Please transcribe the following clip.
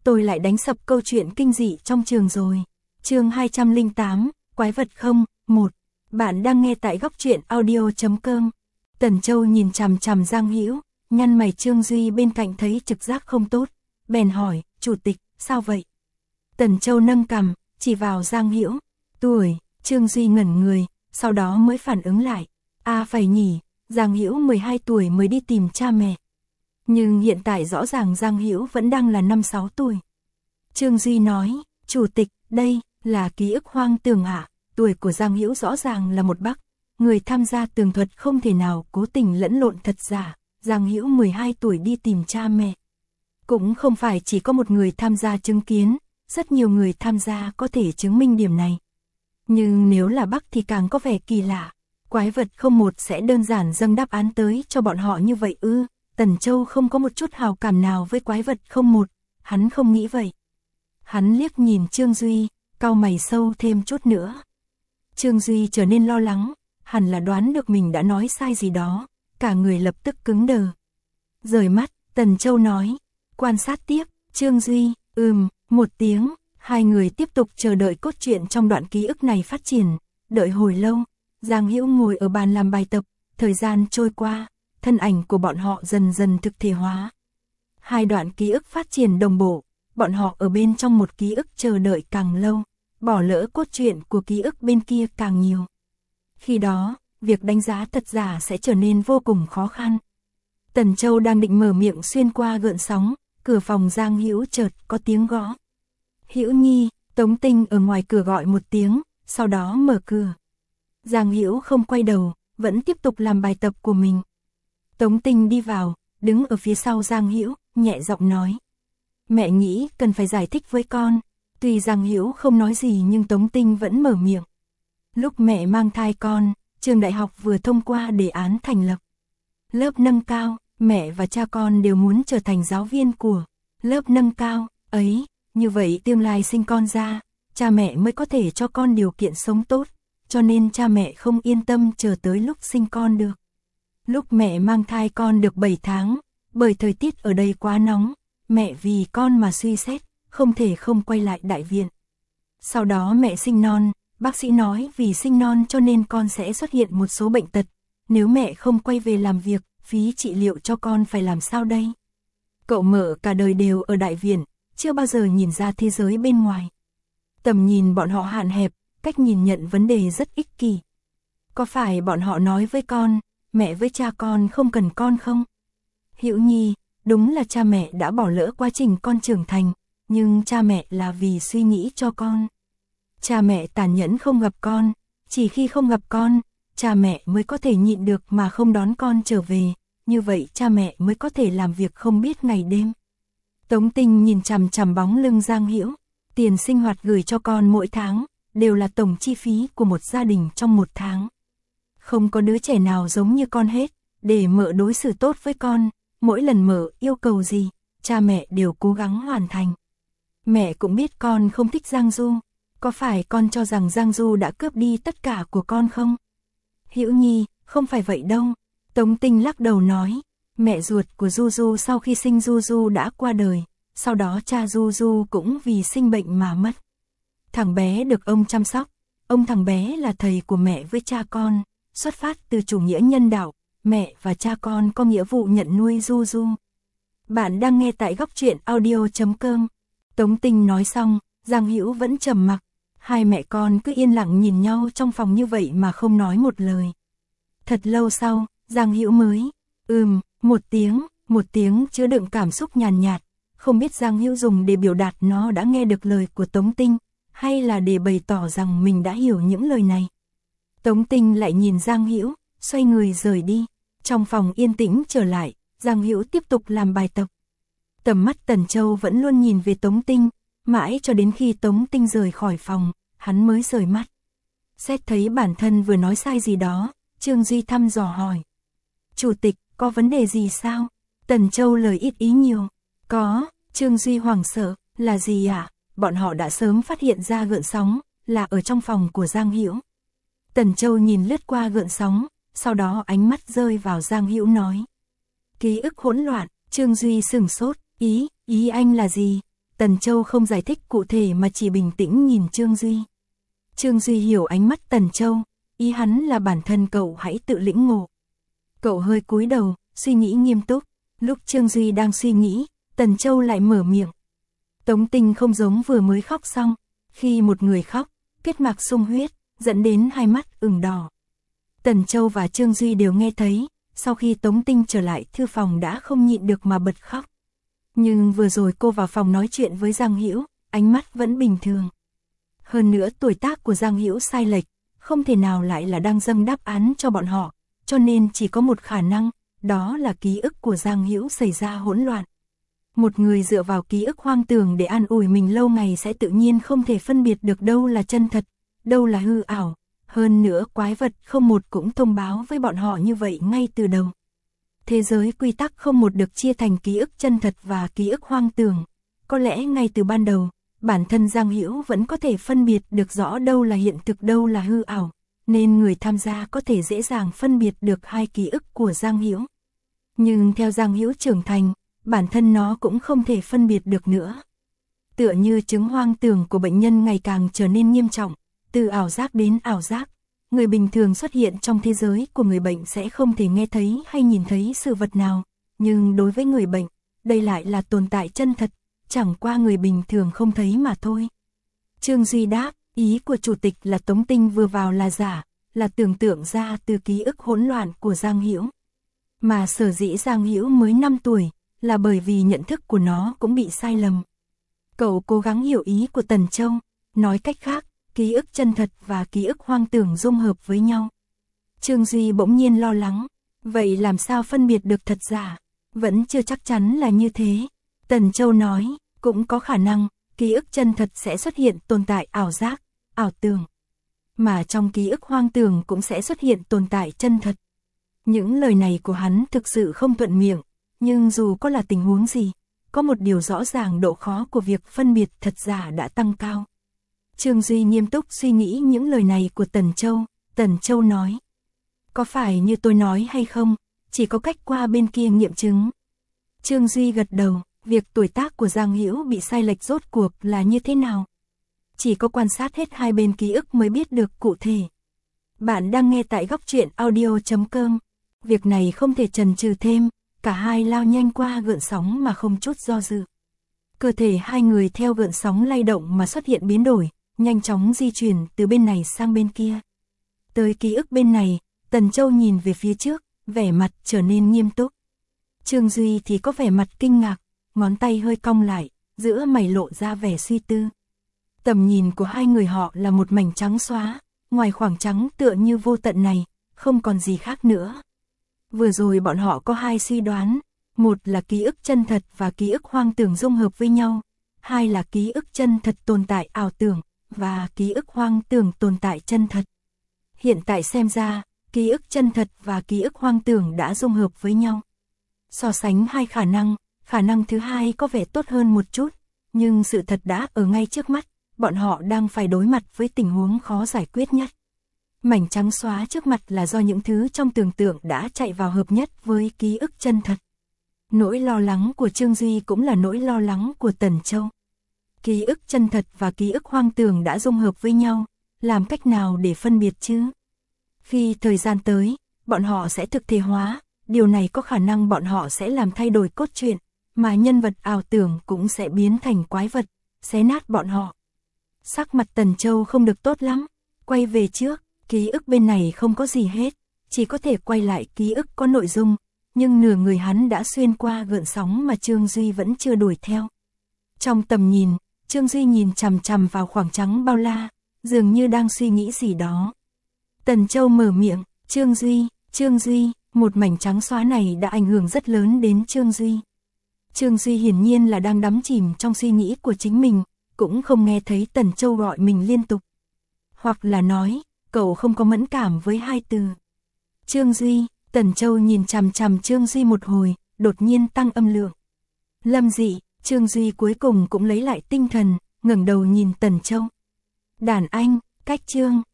tôi lại đánh sập câu chuyện kinh dị trong trường rồi. Chương 208, Quái vật không, 1. Bạn đang nghe tại góc truyện audio.com. Tần Châu nhìn chằm chằm Giang Hữu, nhăn mày. Trương Duy bên cạnh thấy trực giác không tốt, bèn hỏi, chủ tịch, sao vậy? Tần Châu nâng cằm, chỉ vào Giang Hữu. Tuổi, Trương Duy ngẩn người, sau đó mới phản ứng lại. Phải nhỉ, Giang Hữu 12 tuổi mới đi tìm cha mẹ. Nhưng hiện tại rõ ràng Giang Hữu vẫn đang là 5-6 tuổi. Trương Duy nói, chủ tịch, đây là ký ức hoang tưởng ạ. Tuổi của Giang Hữu rõ ràng là một bác. Người tham gia tường thuật không thể nào cố tình lẫn lộn thật giả. Giang Hữu 12 tuổi đi tìm cha mẹ. Cũng không phải chỉ có một người tham gia chứng kiến, rất nhiều người tham gia có thể chứng minh điểm này. Nhưng nếu là bác thì càng có vẻ kỳ lạ. Quái vật không một sẽ đơn giản dâng đáp án tới cho bọn họ như vậy ư? Tần Châu không có một chút hào cảm nào với quái vật không một, hắn không nghĩ vậy. Hắn liếc nhìn Trương Duy, cau mày sâu thêm chút nữa. Trương Duy trở nên lo lắng, hẳn là đoán được mình đã nói sai gì đó, cả người lập tức cứng đờ. Rời mắt, Tần Châu nói, quan sát tiếp. Trương Duy, một tiếng, hai người tiếp tục chờ đợi cốt truyện trong đoạn ký ức này phát triển. Đợi hồi lâu, Giang Hữu ngồi ở bàn làm bài tập, thời gian trôi qua, thân ảnh của bọn họ dần dần thực thể hóa. Hai đoạn ký ức phát triển đồng bộ, bọn họ ở bên trong một ký ức chờ đợi càng lâu, bỏ lỡ cốt truyện của ký ức bên kia càng nhiều. Khi đó, việc đánh giá thật giả sẽ trở nên vô cùng khó khăn. Tần Châu đang định mở miệng xuyên qua gợn sóng, cửa phòng Giang Hữu chợt có tiếng gõ. Hữu Nhi, Tống Tinh ở ngoài cửa gọi một tiếng, sau đó mở cửa. Giang Hữu không quay đầu, vẫn tiếp tục làm bài tập của mình. Tống Tinh đi vào, đứng ở phía sau Giang Hữu, nhẹ giọng nói. Mẹ nghĩ cần phải giải thích với con. Tuy Giang Hữu không nói gì nhưng Tống Tinh vẫn mở miệng. Lúc mẹ mang thai con, trường đại học vừa thông qua đề án thành lập lớp nâng cao, mẹ và cha con đều muốn trở thành giáo viên của lớp nâng cao ấy. Như vậy tương lai sinh con ra, cha mẹ mới có thể cho con điều kiện sống tốt, cho nên cha mẹ không yên tâm chờ tới lúc sinh con được. Lúc mẹ mang thai con được 7 tháng, bởi thời tiết ở đây quá nóng, mẹ vì con mà suy xét, không thể không quay lại đại viện. Sau đó mẹ sinh non, bác sĩ nói vì sinh non cho nên con sẽ xuất hiện một số bệnh tật. Nếu mẹ không quay về làm việc, phí trị liệu cho con phải làm sao đây? Cậu mợ cả đời đều ở đại viện, chưa bao giờ nhìn ra thế giới bên ngoài. Tầm nhìn bọn họ hạn hẹp, cách nhìn nhận vấn đề rất ích kỷ. Có phải bọn họ nói với con, mẹ với cha con không cần con không? Hữu Nhi, đúng là cha mẹ đã bỏ lỡ quá trình con trưởng thành, nhưng cha mẹ là vì suy nghĩ cho con. Cha mẹ tàn nhẫn không gặp con, chỉ khi không gặp con, cha mẹ mới có thể nhịn được mà không đón con trở về, như vậy cha mẹ mới có thể làm việc không biết ngày đêm. Tống Tinh nhìn chằm chằm bóng lưng Giang Hữu, tiền sinh hoạt gửi cho con mỗi tháng, đều là tổng chi phí của một gia đình trong một tháng. Không có đứa trẻ nào giống như con hết, để mợ đối xử tốt với con, mỗi lần mợ yêu cầu gì, cha mẹ đều cố gắng hoàn thành. Mẹ cũng biết con không thích Giang Du, có phải con cho rằng Giang Du đã cướp đi tất cả của con không? Hữu Nhi, không phải vậy đâu. Tống Tinh lắc đầu nói, mẹ ruột của Du Du sau khi sinh Du Du đã qua đời, sau đó cha Du Du cũng vì sinh bệnh mà mất. Thằng bé được ông chăm sóc, ông thằng bé là thầy của mẹ với cha con, xuất phát từ chủ nghĩa nhân đạo, mẹ và cha con có nghĩa vụ nhận nuôi Du Du. Bạn đang nghe tại góc truyện audio.com. Tống Tinh nói xong, Giang Hữu vẫn trầm mặc, hai mẹ con cứ yên lặng nhìn nhau trong phòng như vậy mà không nói một lời. Thật lâu sau, Giang Hữu mới, một tiếng chứa đựng cảm xúc nhàn nhạt, không biết Giang Hữu dùng để biểu đạt nó đã nghe được lời của Tống Tinh, hay là để bày tỏ rằng mình đã hiểu những lời này. Tống Tinh lại nhìn Giang Hữu, xoay người rời đi. Trong phòng yên tĩnh trở lại, Giang Hữu tiếp tục làm bài tập. Tầm mắt Tần Châu vẫn luôn nhìn về Tống Tinh, mãi cho đến khi Tống Tinh rời khỏi phòng, hắn mới rời mắt. Xét thấy bản thân vừa nói sai gì đó, Trương Duy thăm dò hỏi. Chủ tịch, có vấn đề gì sao? Tần Châu lời ít ý nhiều. Có, Trương Duy hoảng sợ, là gì ạ? Bọn họ đã sớm phát hiện ra gợn sóng, là ở trong phòng của Giang Hữu. Tần Châu nhìn lướt qua gợn sóng, sau đó ánh mắt rơi vào Giang Hữu nói. Ký ức hỗn loạn. Trương Duy sửng sốt, ý anh là gì? Tần Châu không giải thích cụ thể mà chỉ bình tĩnh nhìn Trương Duy. Trương Duy hiểu ánh mắt Tần Châu, ý hắn là bản thân cậu hãy tự lĩnh ngộ. Cậu hơi cúi đầu, suy nghĩ nghiêm túc. Lúc Trương Duy đang suy nghĩ, Tần Châu lại mở miệng. Tống Tinh không giống vừa mới khóc xong, khi một người khóc, kết mạc sung huyết, dẫn đến hai mắt ửng đỏ. Tần Châu và Trương Duy đều nghe thấy, sau khi Tống Tinh trở lại thư phòng đã không nhịn được mà bật khóc. Nhưng vừa rồi cô vào phòng nói chuyện với Giang Hữu, ánh mắt vẫn bình thường. Hơn nữa tuổi tác của Giang Hữu sai lệch, không thể nào lại là đang dâng đáp án cho bọn họ, cho nên chỉ có một khả năng, đó là ký ức của Giang Hữu xảy ra hỗn loạn. Một người dựa vào ký ức hoang tưởng để an ủi mình lâu ngày sẽ tự nhiên không thể phân biệt được đâu là chân thật, đâu là hư ảo. Hơn nữa quái vật không một cũng thông báo với bọn họ như vậy ngay từ đầu. Thế giới quy tắc không một được chia thành ký ức chân thật và ký ức hoang tưởng. Có lẽ ngay từ ban đầu, bản thân Giang Hữu vẫn có thể phân biệt được rõ đâu là hiện thực đâu là hư ảo, nên người tham gia có thể dễ dàng phân biệt được hai ký ức của Giang Hữu. Nhưng theo Giang Hữu trưởng thành, bản thân nó cũng không thể phân biệt được nữa. Tựa như chứng hoang tưởng của bệnh nhân ngày càng trở nên nghiêm trọng, từ ảo giác đến ảo giác, người bình thường xuất hiện trong thế giới của người bệnh sẽ không thể nghe thấy hay nhìn thấy sự vật nào, nhưng đối với người bệnh, đây lại là tồn tại chân thật, chẳng qua người bình thường không thấy mà thôi. Trương Duy đáp, ý của chủ tịch là Tống Tinh vừa vào là giả, là tưởng tượng ra từ ký ức hỗn loạn của Giang Hữu. Mà sở dĩ Giang Hữu mới 5 tuổi, là bởi vì nhận thức của nó cũng bị sai lầm. Cậu cố gắng hiểu ý của Tần Châu, nói cách khác, ký ức chân thật và ký ức hoang tưởng dung hợp với nhau. Trương Duy bỗng nhiên lo lắng, vậy làm sao phân biệt được thật giả? Vẫn chưa chắc chắn là như thế. Tần Châu nói, cũng có khả năng, ký ức chân thật sẽ xuất hiện tồn tại ảo giác, ảo tưởng. Mà trong ký ức hoang tưởng cũng sẽ xuất hiện tồn tại chân thật. Những lời này của hắn thực sự không thuận miệng, nhưng dù có là tình huống gì, có một điều rõ ràng độ khó của việc phân biệt thật giả đã tăng cao. Trương Duy nghiêm túc suy nghĩ những lời này của Tần Châu nói. Có phải như tôi nói hay không, chỉ có cách qua bên kia nghiệm chứng. Trương Duy gật đầu, việc tuổi tác của Giang Hữu bị sai lệch rốt cuộc là như thế nào? Chỉ có quan sát hết hai bên ký ức mới biết được cụ thể. Bạn đang nghe tại Góc Truyện Audio.com. Việc này không thể chần chừ thêm, cả hai lao nhanh qua gợn sóng mà không chút do dự. Cơ thể hai người theo gợn sóng lay động mà xuất hiện biến đổi, nhanh chóng di chuyển từ bên này sang bên kia. Tới ký ức bên này, Tần Châu nhìn về phía trước, vẻ mặt trở nên nghiêm túc. Trương Duy thì có vẻ mặt kinh ngạc, ngón tay hơi cong lại, giữa mày lộ ra vẻ suy tư. Tầm nhìn của hai người họ là một mảnh trắng xóa, ngoài khoảng trắng tựa như vô tận này, không còn gì khác nữa. Vừa rồi bọn họ có hai suy đoán, một là ký ức chân thật và ký ức hoang tưởng dung hợp với nhau, hai là ký ức chân thật tồn tại ảo tưởng, và ký ức hoang tưởng tồn tại chân thật. Hiện tại xem ra, ký ức chân thật và ký ức hoang tưởng đã dung hợp với nhau. So sánh hai khả năng thứ hai có vẻ tốt hơn một chút, nhưng sự thật đã ở ngay trước mắt, bọn họ đang phải đối mặt với tình huống khó giải quyết nhất. Mảnh trắng xóa trước mặt là do những thứ trong tưởng tượng đã chạy vào hợp nhất với ký ức chân thật. Nỗi lo lắng của Trương Duy cũng là nỗi lo lắng của Tần Châu. Ký ức chân thật và ký ức hoang tưởng đã dung hợp với nhau, làm cách nào để phân biệt chứ? Khi thời gian tới, bọn họ sẽ thực thể hóa, điều này có khả năng bọn họ sẽ làm thay đổi cốt truyện, mà nhân vật ảo tưởng cũng sẽ biến thành quái vật, xé nát bọn họ. Sắc mặt Tần Châu không được tốt lắm, quay về trước, ký ức bên này không có gì hết, chỉ có thể quay lại ký ức có nội dung, nhưng nửa người hắn đã xuyên qua gợn sóng mà Trương Duy vẫn chưa đuổi theo. Trong tầm nhìn, Trương Duy nhìn chằm chằm vào khoảng trắng bao la, dường như đang suy nghĩ gì đó. Tần Châu mở miệng, Trương Duy, một mảnh trắng xóa này đã ảnh hưởng rất lớn đến Trương Duy. Trương Duy hiển nhiên là đang đắm chìm trong suy nghĩ của chính mình, cũng không nghe thấy Tần Châu gọi mình liên tục. Hoặc là nói, cậu không có mẫn cảm với hai từ. Trương Duy, Tần Châu nhìn chằm chằm Trương Duy một hồi, đột nhiên tăng âm lượng. Lâm Dị, Trương Duy cuối cùng cũng lấy lại tinh thần, ngẩng đầu nhìn Tần Châu. Đàn anh, cách chương.